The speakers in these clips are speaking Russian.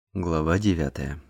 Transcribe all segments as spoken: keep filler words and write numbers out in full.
Глава девятая.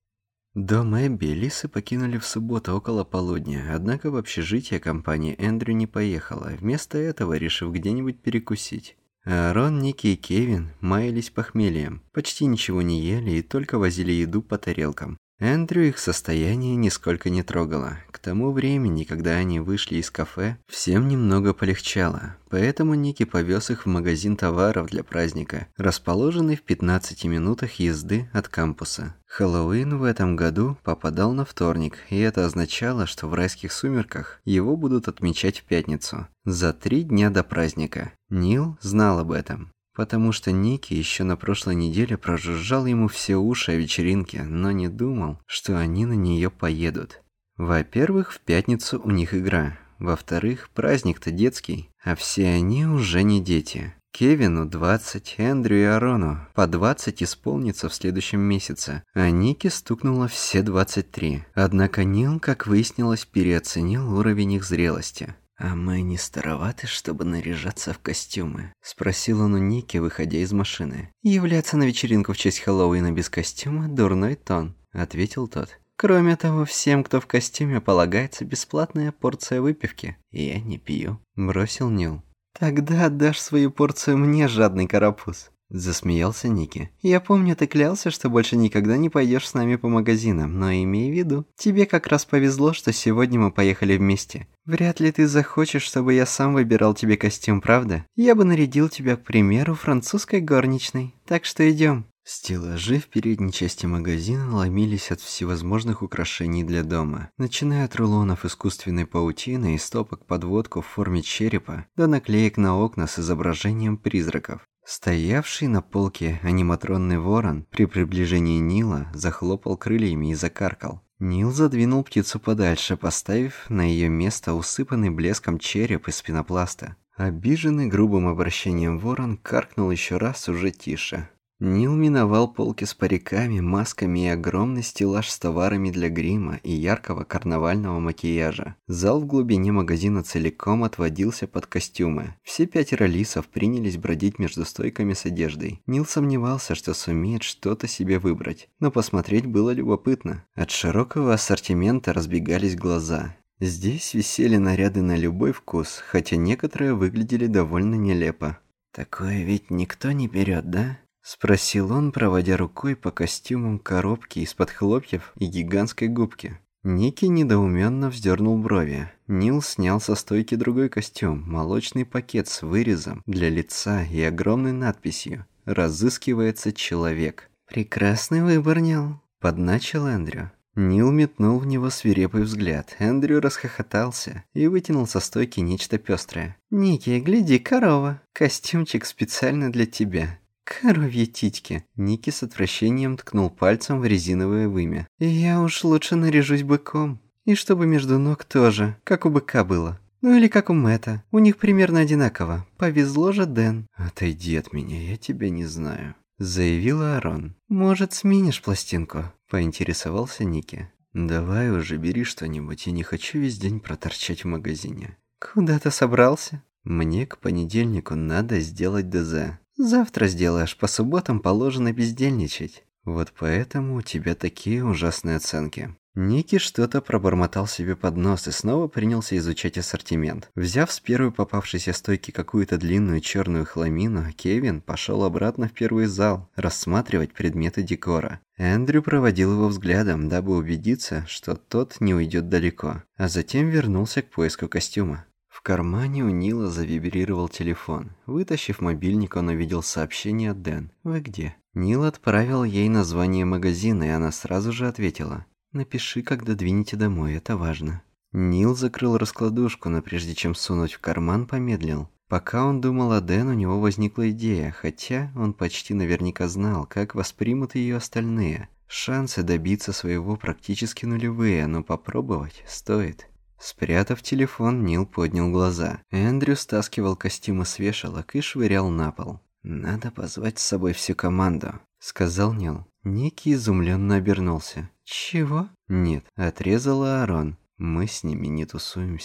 Дом Эбби Лисы покинули в субботу около полудня, однако в общежитие компания Эндрю не поехала, вместо этого решив где-нибудь перекусить. Аарон, Ники и Кевин маялись похмельем, почти ничего не ели и только возили еду по тарелкам. Эндрю их состояние нисколько не трогало. К тому времени, когда они вышли из кафе, всем немного полегчало, поэтому Ники повез их в магазин товаров для праздника, расположенный в пятнадцати минутах езды от кампуса. Хэллоуин в этом году попадал на вторник, и это означало, что в райских сумерках его будут отмечать в пятницу, за три дня до праздника. Нил знал об этом, потому что Ники еще на прошлой неделе прожужжал ему все уши о вечеринке, но не думал, что они на нее поедут. Во-первых, в пятницу у них игра. Во-вторых, праздник-то детский, а все они уже не дети. Кевину двадцать, Эндрю и Аарону по двадцать исполнится в следующем месяце, а Нике стукнуло все двадцать три. Однако Нил, как выяснилось, переоценил уровень их зрелости. «А мы не староваты, чтобы наряжаться в костюмы?» – спросил он у Ники, выходя из машины. «Являться на вечеринку в честь Хэллоуина без костюма – дурной тон», – ответил тот. «Кроме того, всем, кто в костюме, полагается бесплатная порция выпивки. Я не пью», – бросил Нил. «Тогда отдашь свою порцию мне, жадный карапуз», – засмеялся Ники. «Я помню, ты клялся, что больше никогда не пойдешь с нами по магазинам, но имей в виду, тебе как раз повезло, что сегодня мы поехали вместе. Вряд ли ты захочешь, чтобы я сам выбирал тебе костюм, правда? Я бы нарядил тебя, к примеру, французской горничной. Так что идем». Стеллажи в передней части магазина ломились от всевозможных украшений для дома, начиная от рулонов искусственной паутины и стопок под водку в форме черепа до наклеек на окна с изображением призраков. Стоявший на полке аниматронный ворон при приближении Нила захлопал крыльями и закаркал. Нил задвинул птицу подальше, поставив на ее место усыпанный блеском череп из пенопласта. Обиженный грубым обращением ворон каркнул еще раз уже тише. Нил миновал полки с париками, масками и огромный стеллаж с товарами для грима и яркого карнавального макияжа. Зал в глубине магазина целиком отводился под костюмы. Все пятеро лисов принялись бродить между стойками с одеждой. Нил сомневался, что сумеет что-то себе выбрать, но посмотреть было любопытно. От широкого ассортимента разбегались глаза. Здесь висели наряды на любой вкус, хотя некоторые выглядели довольно нелепо. «Такое ведь никто не берет, да?» — спросил он, проводя рукой по костюмам коробки из-под хлопьев и гигантской губки. Ники недоуменно вздернул брови. Нил снял со стойки другой костюм, молочный пакет с вырезом для лица и огромной надписью «Разыскивается человек». «Прекрасный выбор, Нил», — подначил Эндрю. Нил метнул в него свирепый взгляд. Эндрю расхохотался и вытянул со стойки нечто пестрое. «Ники, гляди, корова. Костюмчик специально для тебя». «Коровьи титьки!» Ники с отвращением ткнул пальцем в резиновое вымя. «Я уж лучше наряжусь быком. И чтобы между ног тоже, как у быка было. Ну или как у Мэтта. У них примерно одинаково. Повезло же, Дэн». «Отойди от меня, я тебя не знаю», — заявил Аарон. «Может, сменишь пластинку?» — поинтересовался Ники. «Давай уже, бери что-нибудь, я не хочу весь день проторчать в магазине». «Куда ты собрался?» «Мне к понедельнику надо сделать ДЗ». «Завтра сделаешь, по субботам положено бездельничать». «Вот поэтому у тебя такие ужасные оценки». Ники что-то пробормотал себе под нос и снова принялся изучать ассортимент. Взяв с первой попавшейся стойки какую-то длинную черную хламину, Кевин пошел обратно в первый зал рассматривать предметы декора. Эндрю проводил его взглядом, дабы убедиться, что тот не уйдет далеко, а затем вернулся к поиску костюма. В кармане у Нила завибрировал телефон. Вытащив мобильник, он увидел сообщение от Дэн. «Вы где?» Нил отправил ей название магазина, и она сразу же ответила. «Напиши, когда двинете домой, это важно». Нил закрыл раскладушку, но прежде чем сунуть в карман, помедлил. Пока он думал о Дэн, у него возникла идея, хотя он почти наверняка знал, как воспримут ее остальные. Шансы добиться своего практически нулевые, но попробовать стоит. Спрятав телефон, Нил поднял глаза. Эндрю стаскивал костюмы с вешалок и швырял на пол. «Надо позвать с собой всю команду», — сказал Нил. Ники изумленно обернулся. «Чего?» «Нет», — отрезал Аарон. «Мы с ними не тусуемся».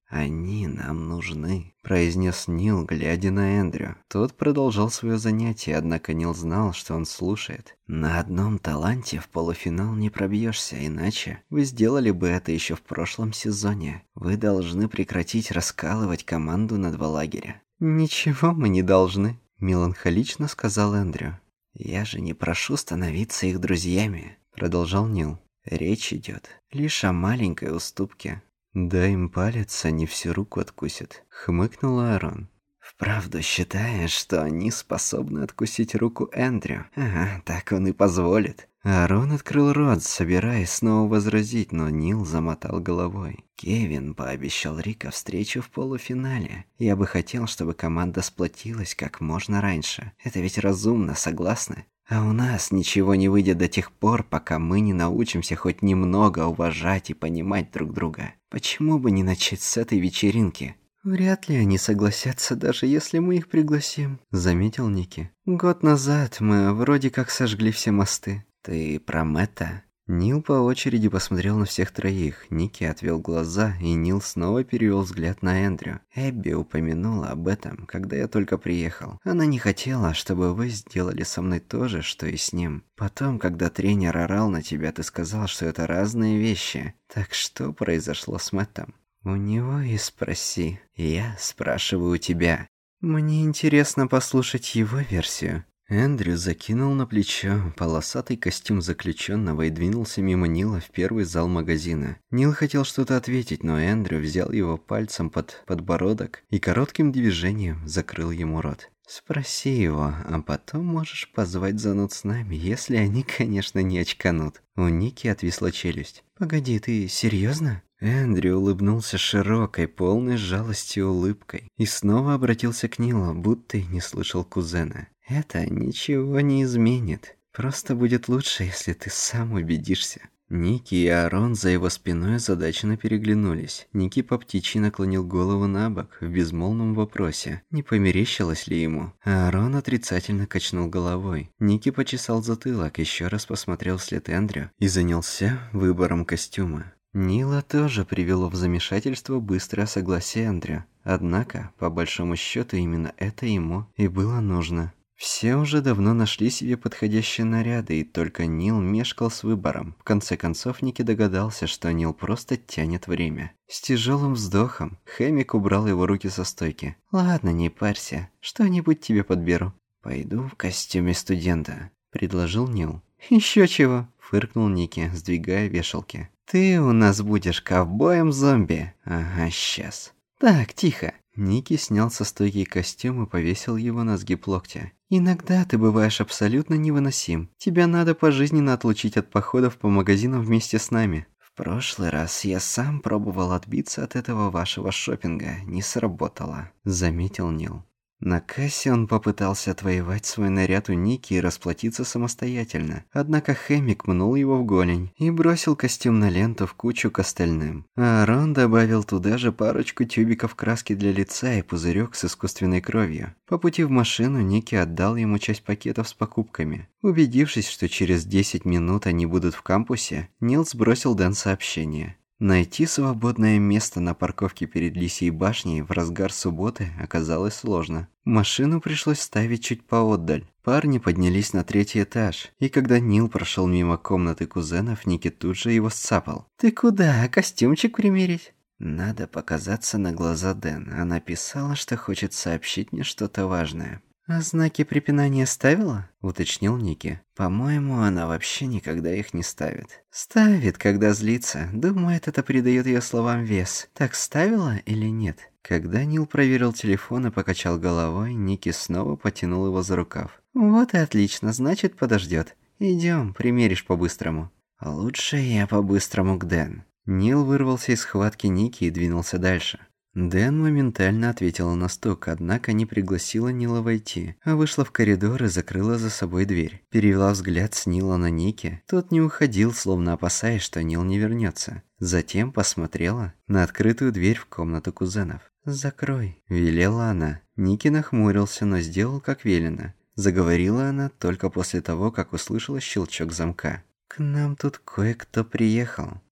«Они нам нужны», – произнес Нил, глядя на Эндрю. Тот продолжал свое занятие, однако Нил знал, что он слушает. «На одном таланте в полуфинал не пробьешься, иначе вы сделали бы это еще в прошлом сезоне. Вы должны прекратить раскалывать команду на два лагеря». «Ничего мы не должны», – меланхолично сказал Эндрю. «Я же не прошу становиться их друзьями», – продолжал Нил. «Речь идет лишь о маленькой уступке». «Дай им палец, они всю руку откусят», — хмыкнул Аарон. «Вправду считаешь, что они способны откусить руку Эндрю? Ага, так он и позволит». Аарон открыл рот, собираясь снова возразить, но Нил замотал головой. «Кевин пообещал Рика встречу в полуфинале. Я бы хотел, чтобы команда сплотилась как можно раньше. Это ведь разумно, согласны? А у нас ничего не выйдет до тех пор, пока мы не научимся хоть немного уважать и понимать друг друга. Почему бы не начать с этой вечеринки?» «Вряд ли они согласятся, даже если мы их пригласим», — заметил Ники. «Год назад мы вроде как сожгли все мосты». «Ты про Мэтта?» Нил по очереди посмотрел на всех троих. Ники отвел глаза, и Нил снова перевел взгляд на Эндрю. «Эбби упомянула об этом, когда я только приехал. Она не хотела, чтобы вы сделали со мной то же, что и с ним. Потом, когда тренер орал на тебя, ты сказал, что это разные вещи. Так что произошло с Мэттом?» «У него и спроси. Я спрашиваю у тебя». «Мне интересно послушать его версию». Эндрю закинул на плечо полосатый костюм заключенного и двинулся мимо Нила в первый зал магазина. Нил хотел что-то ответить, но Эндрю взял его пальцем под подбородок и коротким движением закрыл ему рот. «Спроси его, а потом можешь позвать зануд с нами, если они, конечно, не очканут». У Ники отвисла челюсть. «Погоди, ты серьезно?» Эндрю улыбнулся широкой, полной жалости улыбкой и снова обратился к Нилу, будто и не слышал кузена. «Это ничего не изменит. Просто будет лучше, если ты сам убедишься». Ники и Аарон за его спиной озадаченно переглянулись. Ники по птичьи наклонил голову на бок в безмолвном вопросе, не померещилось ли ему. Аарон отрицательно качнул головой. Ники почесал затылок, еще раз посмотрел вслед Эндрю и занялся выбором костюма. Нила тоже привело в замешательство быстрое согласие Эндрю. Однако, по большому счету, именно это ему и было нужно. Все уже давно нашли себе подходящие наряды, и только Нил мешкал с выбором. В конце концов, Ники догадался, что Нил просто тянет время. С тяжелым вздохом Хэмик убрал его руки со стойки. «Ладно, не парься, что-нибудь тебе подберу». «Пойду в костюме студента», — предложил Нил. «Еще чего», — фыркнул Ники, сдвигая вешалки. «Ты у нас будешь ковбоем-зомби». «Ага, сейчас». «Так, тихо». Ники снял со стойки костюм и повесил его на сгиб локтя. «Иногда ты бываешь абсолютно невыносим. Тебя надо пожизненно отлучить от походов по магазинам вместе с нами». «В прошлый раз я сам пробовал отбиться от этого вашего шопинга. Не сработало», — заметил Нил. На кассе он попытался отвоевать свой наряд у Ники и расплатиться самостоятельно. Однако Хэмик мнул его в голень и бросил костюм на ленту в кучу к остальным. Аарон добавил туда же парочку тюбиков краски для лица и пузырек с искусственной кровью. По пути в машину Ники отдал ему часть пакетов с покупками. Убедившись, что через десять минут они будут в кампусе, Нил сбросил Дэн сообщение. Найти свободное место на парковке перед Лисьей башней в разгар субботы оказалось сложно. Машину пришлось ставить чуть поотдаль. Парни поднялись на третий этаж, и когда Нил прошел мимо комнаты кузенов, Ники тут же его сцапал. «Ты куда? Костюмчик примерить?» «Надо показаться на глаза Дэн. Она писала, что хочет сообщить мне что-то важное». «А знаки препинания ставила?» – уточнил Ники. «По-моему, она вообще никогда их не ставит». «Ставит, когда злится. Думает, это придает ее словам вес. Так ставила или нет?» Когда Нил проверил телефон и покачал головой, Ники снова потянул его за рукав. «Вот и отлично, значит, подождет. Идем, примеришь по-быстрому». «Лучше я по-быстрому к Дэн». Нил вырвался из схватки Ники и двинулся дальше. Дэн моментально ответила на стук, однако не пригласила Нила войти, а вышла в коридор и закрыла за собой дверь. Перевела взгляд с Нила на Ники. Тот не уходил, словно опасаясь, что Нил не вернется. Затем посмотрела на открытую дверь в комнату кузенов. «Закрой», – велела она. Ники нахмурился, но сделал как велено. Заговорила она только после того, как услышала щелчок замка. «К нам тут кое-кто приехал».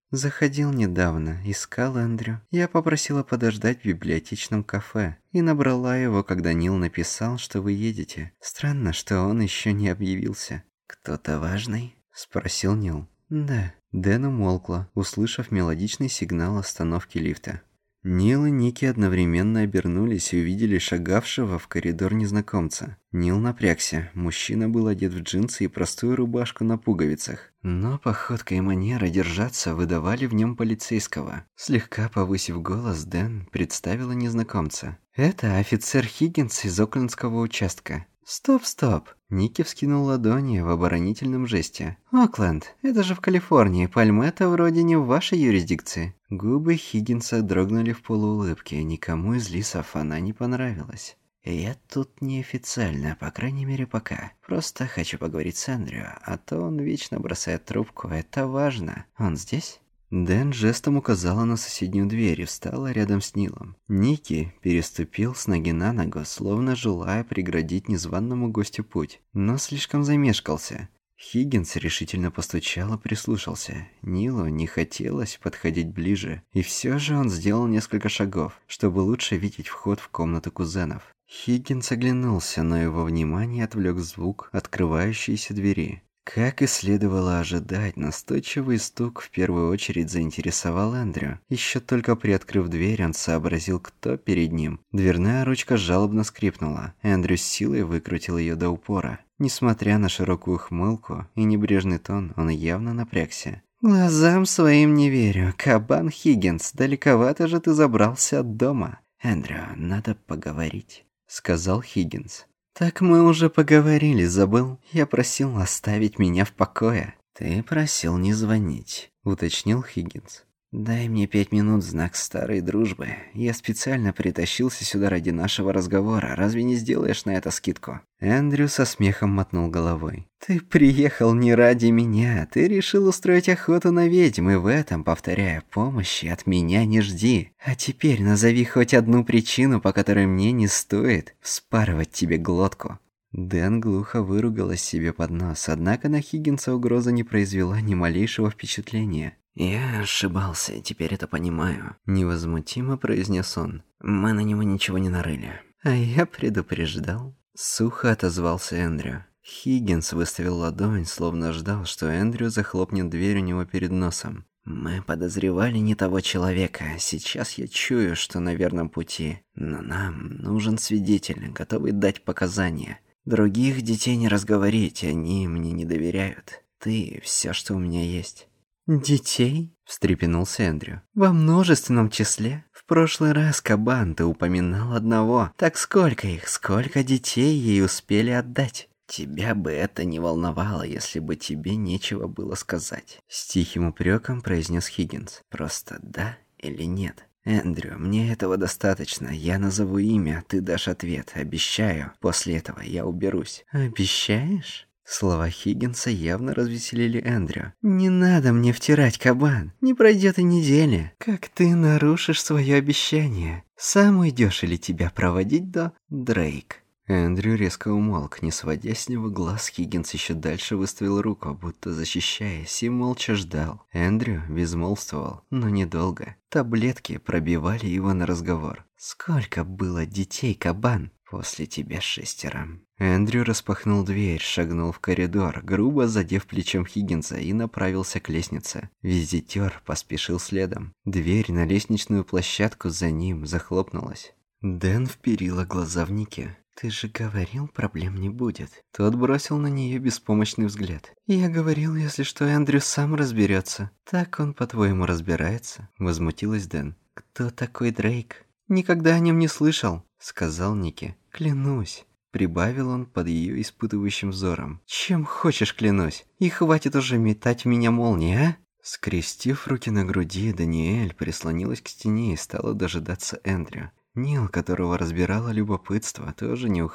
Заходил недавно, искал Эндрю. Я попросила подождать в библиотечном кафе и набрала его, когда Нил написал, что вы едете. Странно, что он еще не объявился. Кто-то важный? Спросил Нил. Да. Дэн умолкла, услышав мелодичный сигнал остановки лифта. Нил и Ники одновременно обернулись и увидели шагавшего в коридор незнакомца. Нил напрягся. Мужчина был одет в джинсы и простую рубашку на пуговицах. Но походка и манера держаться выдавали в нем полицейского. Слегка повысив голос, Дэн представила незнакомца. «Это офицер Хиггинс из Оклендского участка». «Стоп, стоп!» Ники вскинул ладони в оборонительном жесте. «Окленд, это же в Калифорнии, Пальметта вроде не в вашей юрисдикции». Губы Хиггинса дрогнули в полуулыбке, никому из лисов она не понравилась. «Я тут неофициально, по крайней мере пока. Просто хочу поговорить с Эндрю, а то он вечно бросает трубку, это важно. Он здесь?» Дэн жестом указала на соседнюю дверь и встала рядом с Нилом. Ники переступил с ноги на ногу, словно желая преградить незваному гостю путь, но слишком замешкался. Хиггинс решительно постучал и прислушался. Нилу не хотелось подходить ближе, и все же он сделал несколько шагов, чтобы лучше видеть вход в комнату кузенов. Хиггинс оглянулся, но его внимание отвлек звук открывающейся двери. Как и следовало ожидать, настойчивый стук в первую очередь заинтересовал Эндрю. Еще только приоткрыв дверь, он сообразил, кто перед ним. Дверная ручка жалобно скрипнула. Эндрю с силой выкрутил ее до упора. Несмотря на широкую ухмылку и небрежный тон, он явно напрягся. «Глазам своим не верю. Кабан Хиггинс, далековато же ты забрался от дома». «Эндрю, надо поговорить», — сказал Хиггинс. «Так мы уже поговорили, забыл? Я просил оставить меня в покое». «Ты просил не звонить», — уточнил Хиггинс. «Дай мне пять минут в знак старой дружбы. Я специально притащился сюда ради нашего разговора. Разве не сделаешь на это скидку?» Эндрю со смехом мотнул головой. «Ты приехал не ради меня. Ты решил устроить охоту на ведьм, и в этом, повторяю, помощи от меня не жди. А теперь назови хоть одну причину, по которой мне не стоит вспарывать тебе глотку». Дэн глухо выругалась себе под нос, однако на Хиггинса угроза не произвела ни малейшего впечатления. «Я ошибался, теперь это понимаю», — невозмутимо произнес он. «Мы на него ничего не нарыли». «А я предупреждал», — сухо отозвался Эндрю. Хиггинс выставил ладонь, словно ждал, что Эндрю захлопнет дверь у него перед носом. «Мы подозревали не того человека. Сейчас я чую, что на верном пути. Но нам нужен свидетель, готовый дать показания. Других детей не разговорить, они мне не доверяют. Ты — все, что у меня есть». «Детей?» – встрепенулся Эндрю. «Во множественном числе? В прошлый раз, Кабан, ты упоминал одного. Так сколько их, сколько детей ей успели отдать?» «Тебя бы это не волновало, если бы тебе нечего было сказать», – с тихим упреком произнес Хиггинс. «Просто да или нет?» «Эндрю, мне этого достаточно. Я назову имя, ты дашь ответ. Обещаю. После этого я уберусь». «Обещаешь?» Слова Хиггинса явно развеселили Эндрю. «Не надо мне втирать, Кабан. Не пройдет и недели. Как ты нарушишь свое обещание? Сам уйдешь или тебя проводить до Дрейк?» Эндрю резко умолк, не сводя с него глаз. Хиггинс еще дальше выставил руку, будто защищаясь, и молча ждал. Эндрю безмолвствовал, но недолго. Таблетки пробивали его на разговор. «Сколько было детей, Кабан?» «После тебя шестеро». Эндрю распахнул дверь, шагнул в коридор, грубо задев плечом Хиггинса, и направился к лестнице. Визитер поспешил следом. Дверь на лестничную площадку за ним захлопнулась. Дэн вперила глаза в Ники. «Ты же говорил, проблем не будет». Тот бросил на нее беспомощный взгляд. «Я говорил, если что, Эндрю сам разберется». «Так он, по-твоему, разбирается?» Возмутилась Дэн. «Кто такой Дрейк?» «Никогда о нем не слышал», — сказал Ники. «Клянусь», — прибавил он под ее испытывающим взором. «Чем хочешь, клянусь. И хватит уже метать в меня молнии, а?» Скрестив руки на груди, Даниэль прислонилась к стене и стала дожидаться Эндрю. Нил, которого разбирало любопытство, тоже не уходил.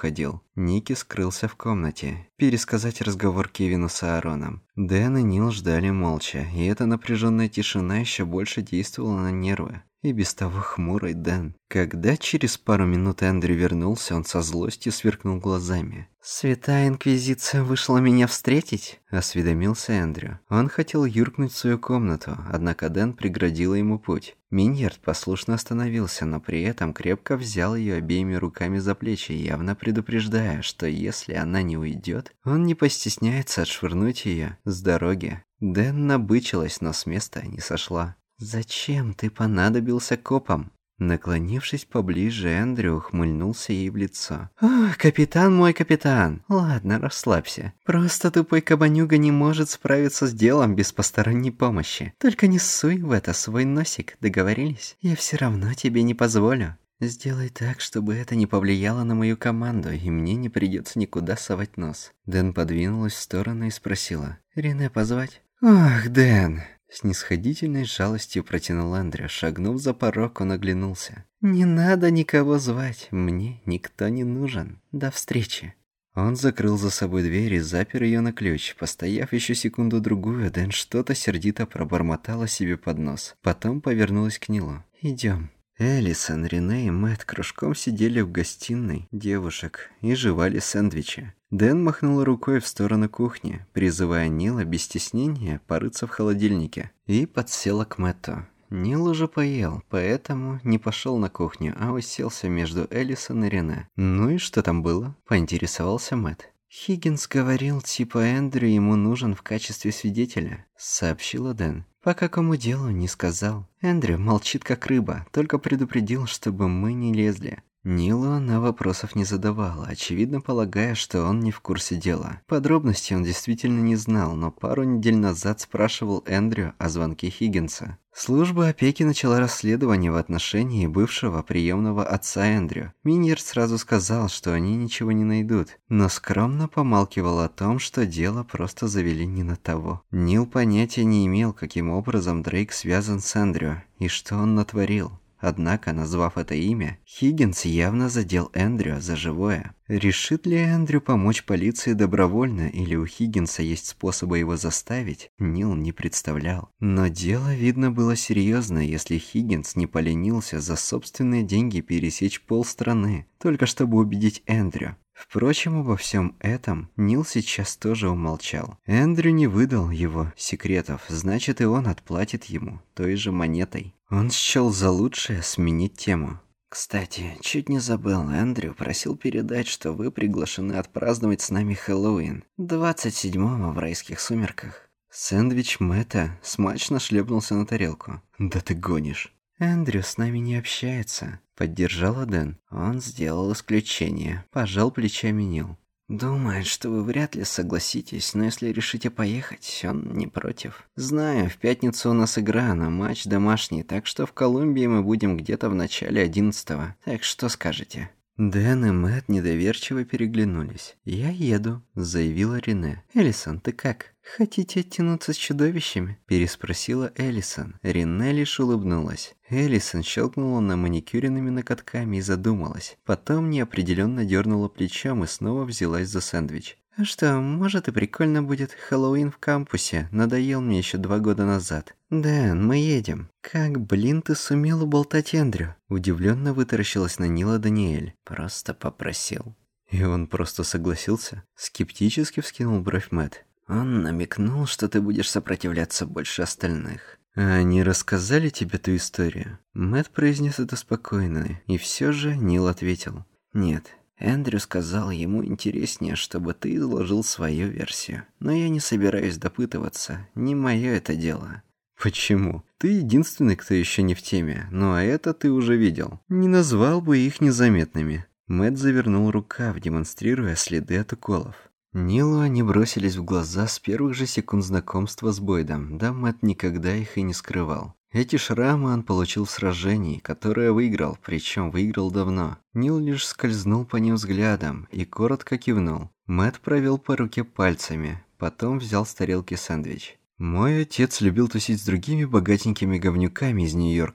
Ники скрылся в комнате. Пересказать разговор Кевину с Аароном. Дэн и Нил ждали молча, и эта напряженная тишина еще больше действовала на нервы. И без того хмурый Дэн. Когда через пару минут Эндрю вернулся, он со злостью сверкнул глазами. «Святая Инквизиция вышла меня встретить?» – осведомился Эндрю. Он хотел юркнуть в свою комнату, однако Дэн преградила ему путь. Миньярд послушно остановился, но при этом крепко взял ее обеими руками за плечи, явно предупреждая, что если она не уйдет, он не постесняется отшвырнуть ее с дороги. Дэн набычилась, но с места не сошла. «Зачем ты понадобился копам?» Наклонившись поближе, Эндрю ухмыльнулся ей в лицо. «Ох, капитан мой капитан! Ладно, расслабься. Просто тупой кабанюга не может справиться с делом без посторонней помощи. Только не ссуй в это свой носик, договорились? Я все равно тебе не позволю. Сделай так, чтобы это не повлияло на мою команду, и мне не придется никуда совать нос». Дэн подвинулась в сторону и спросила. «Рене позвать?» «Ох, Дэн!» С нисходительной жалостью протянул Эндрю. Шагнув за порог, он оглянулся. «Не надо никого звать. Мне никто не нужен. До встречи». Он закрыл за собой дверь и запер ее на ключ. Постояв еще секунду-другую, Дэн что-то сердито пробормотала себе под нос. Потом повернулась к Нилу. «Идем». Элисон, Рене и Мэтт кружком сидели в гостиной девушек и жевали сэндвичи. Дэн махнул рукой в сторону кухни, призывая Нила без стеснения порыться в холодильнике, и подсела к Мэтту. Нил уже поел, поэтому не пошел на кухню, а уселся между Элисон и Рене. «Ну и что там было?» – поинтересовался Мэтт. «Хиггинс говорил, типа Эндрю ему нужен в качестве свидетеля», – сообщила Дэн. «По какому делу, не сказал. Эндрю молчит как рыба, только предупредил, чтобы мы не лезли». Нилу она вопросов не задавала, очевидно полагая, что он не в курсе дела. Подробностей он действительно не знал, но пару недель назад спрашивал Эндрю о звонке Хиггинса. Служба опеки начала расследование в отношении бывшего приемного отца Эндрю. Миньярд сразу сказал, что они ничего не найдут, но скромно помалкивал о том, что дело просто завели не на того. Нил понятия не имел, каким образом Дрейк связан с Эндрю и что он натворил. Однако, назвав это имя, Хиггинс явно задел Эндрю за живое. Решит ли Эндрю помочь полиции добровольно, или у Хиггинса есть способы его заставить, Нил не представлял. Но дело, видно, было серьезное, если Хиггинс не поленился за собственные деньги пересечь полстраны, только чтобы убедить Эндрю. Впрочем, обо всем этом Нил сейчас тоже умолчал. Эндрю не выдал его секретов, значит, и он отплатит ему той же монетой. Он счел за лучшее сменить тему. «Кстати, чуть не забыл, Эндрю просил передать, что вы приглашены отпраздновать с нами Хэллоуин, двадцать седьмого в райских сумерках». Сэндвич Мэтта смачно шлепнулся на тарелку. «Да ты гонишь». «Эндрю с нами не общается», — поддержала Дэн. Он сделал исключение, пожал плечами Нил. «Думает, что вы вряд ли согласитесь, но если решите поехать, он не против. Знаю, в пятницу у нас игра, но матч домашний, так что в Колумбии мы будем где-то в начале одиннадцатого. Так что скажете?» Дэн и Мэтт недоверчиво переглянулись. «Я еду», — заявила Рене. «Элисон, ты как? Хотите оттянуться с чудовищами?» — переспросила Элисон. Рене лишь улыбнулась. Элисон щелкнула на маникюренными ноготками и задумалась. Потом неопределенно дернула плечом и снова взялась за сэндвич. «А что, может и прикольно будет. Хэллоуин в кампусе. Надоел мне еще два года назад. Дэн, мы едем». «Как, блин, ты сумел уболтать Эндрю?» Удивленно вытаращилась на Нила Даниэль. «Просто попросил». «И он просто согласился?» Скептически вскинул бровь Мэтт. «Он намекнул, что ты будешь сопротивляться больше остальных». «А они рассказали тебе ту историю?» Мэтт произнес это спокойно, и все же Нил ответил. «Нет». Эндрю сказал, ему интереснее, чтобы ты изложил свою версию. Но я не собираюсь допытываться, не мое это дело». «Почему? Ты единственный, кто еще не в теме, ну а это ты уже видел. Не назвал бы их незаметными». Мэтт завернул рукав, демонстрируя следы от уколов. Нилу они бросились в глаза с первых же секунд знакомства с Бойдом, да Мэтт никогда их и не скрывал. Эти шрамы он получил в сражении, которое выиграл, причем выиграл давно. Нил лишь скользнул по ним взглядом и коротко кивнул. Мэтт провел по руке пальцами, потом взял с тарелки сэндвич. «Мой отец любил тусить с другими богатенькими говнюками из Нью-Йорка.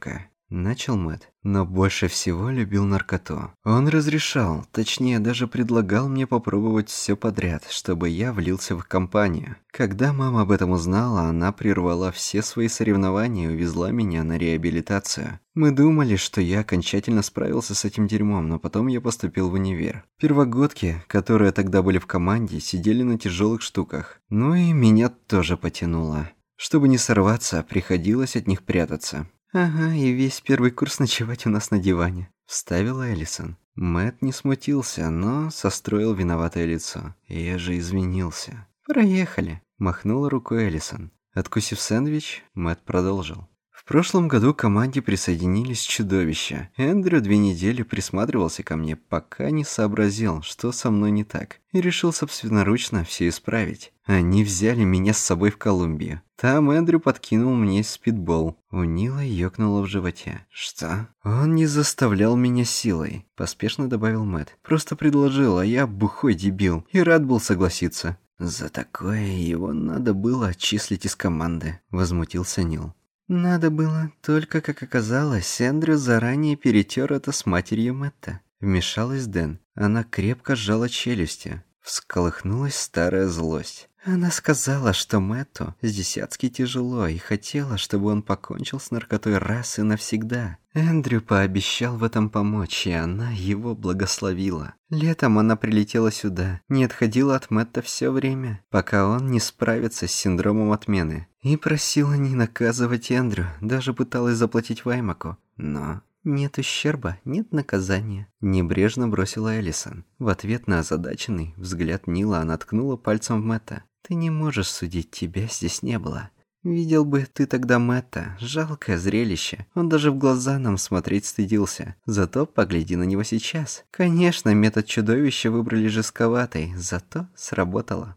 Начал Мэтт, но больше всего любил наркоту. Он разрешал, точнее даже предлагал мне попробовать все подряд, чтобы я влился в их компанию. Когда мама об этом узнала, она прервала все свои соревнования и увезла меня на реабилитацию. Мы думали, что я окончательно справился с этим дерьмом, но потом я поступил в универ. Первогодки, которые тогда были в команде, сидели на тяжелых штуках. Ну и меня тоже потянуло. Чтобы не сорваться, приходилось от них прятаться. «Ага, и весь первый курс ночевать у нас на диване», – вставила Эллисон. Мэтт не смутился, но состроил виноватое лицо. «Я же извинился». «Проехали», – махнула рукой Эллисон. Откусив сэндвич, Мэтт продолжил. В прошлом году к команде присоединились чудовища. Эндрю две недели присматривался ко мне, пока не сообразил, что со мной не так, и решил собственноручно все исправить. Они взяли меня с собой в Колумбию. Там Эндрю подкинул мне спидбол. У Нила ёкнуло в животе. «Что?» «Он не заставлял меня силой», – поспешно добавил Мэтт. «Просто предложил, а я бухой дебил, и рад был согласиться». «За такое его надо было отчислить из команды», – возмутился Нил. «Надо было, только, как оказалось, Эндрю заранее перетер это с матерью Мэтта». Вмешалась Дэн. Она крепко сжала челюсти. Всколыхнулась старая злость. Она сказала, что Мэтту здесятски тяжело и хотела, чтобы он покончил с наркотой раз и навсегда. Эндрю пообещал в этом помочь, и она его благословила. Летом она прилетела сюда, не отходила от Мэтта все время, пока он не справится с синдромом отмены. И просила не наказывать Эндрю, даже пыталась заплатить Ваймаку. Но нет ущерба, нет наказания. Небрежно бросила Эллисон. В ответ на озадаченный взгляд Нила она ткнула пальцем в Мэтта. «Ты не можешь судить, тебя здесь не было. Видел бы ты тогда Мэтта, жалкое зрелище. Он даже в глаза нам смотреть стыдился. Зато погляди на него сейчас. Конечно, метод чудовища выбрали жестковатый, зато сработало».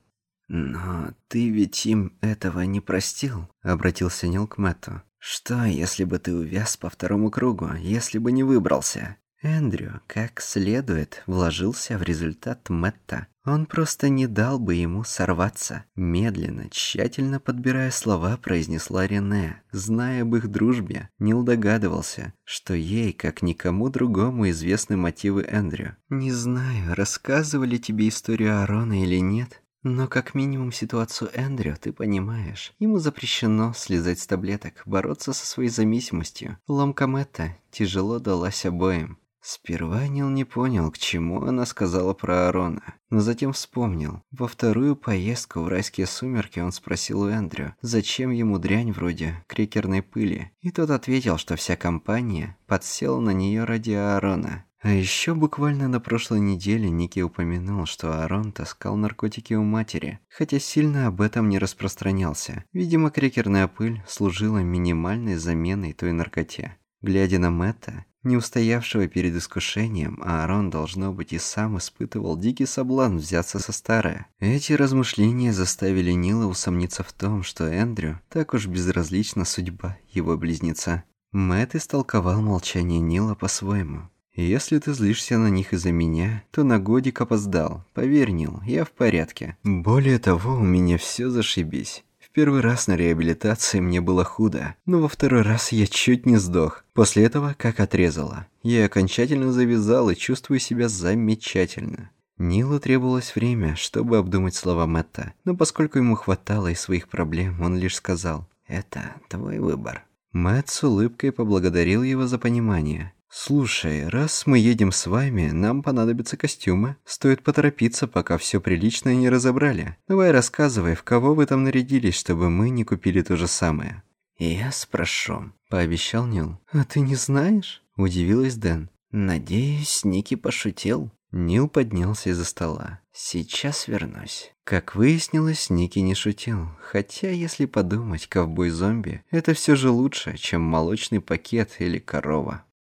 «Но ты ведь им этого не простил», — обратился Нил к Мэтту. «Что, если бы ты увяз по второму кругу, если бы не выбрался?» Эндрю, как следует, вложился в результат Мэтта. Он просто не дал бы ему сорваться. Медленно, тщательно подбирая слова, произнесла Рене. Зная об их дружбе, Нил догадывался, что ей, как никому другому, известны мотивы Эндрю. «Не знаю, рассказывали тебе историю Аарона или нет, но как минимум ситуацию Эндрю ты понимаешь. Ему запрещено слезать с таблеток, бороться со своей зависимостью. Ломка Мэтта тяжело далась обоим». Сперва Нил не понял, к чему она сказала про Аарона, но затем вспомнил. Во вторую поездку в райские сумерки он спросил у Эндрю, зачем ему дрянь вроде крекерной пыли, и тот ответил, что вся компания подсела на нее ради Аарона. А еще буквально на прошлой неделе Ники упомянул, что Аарон таскал наркотики у матери, хотя сильно об этом не распространялся. Видимо, крекерная пыль служила минимальной заменой той наркоте. Глядя на Мэтта, не устоявшего перед искушением, Аарон, должно быть, и сам испытывал дикий соблазн взяться со старое. Эти размышления заставили Нила усомниться в том, что Эндрю так уж безразлична судьба его близнеца. Мэтт истолковал молчание Нила по-своему. «Если ты злишься на них из-за меня, то на годик опоздал. Поверь, Нил, я в порядке. Более того, у меня все зашибись. В первый раз на реабилитации мне было худо, но во второй раз я чуть не сдох. После этого как отрезало. Я окончательно завязал и чувствую себя замечательно». Нилу требовалось время, чтобы обдумать слова Мэтта, но поскольку ему хватало и своих проблем, он лишь сказал: «Это твой выбор». Мэтт с улыбкой поблагодарил его за понимание. «Слушай, раз мы едем с вами, нам понадобятся костюмы. Стоит поторопиться, пока все приличное не разобрали. Давай рассказывай, в кого вы там нарядились, чтобы мы не купили то же самое». «Я спрошу», — пообещал Нил. «А ты не знаешь?» — удивилась Дэн. «Надеюсь, Ники пошутил». Нил поднялся из-за стола. «Сейчас вернусь». Как выяснилось, Ники не шутил. Хотя, если подумать, ковбой-зомби — это все же лучше, чем молочный пакет или корова.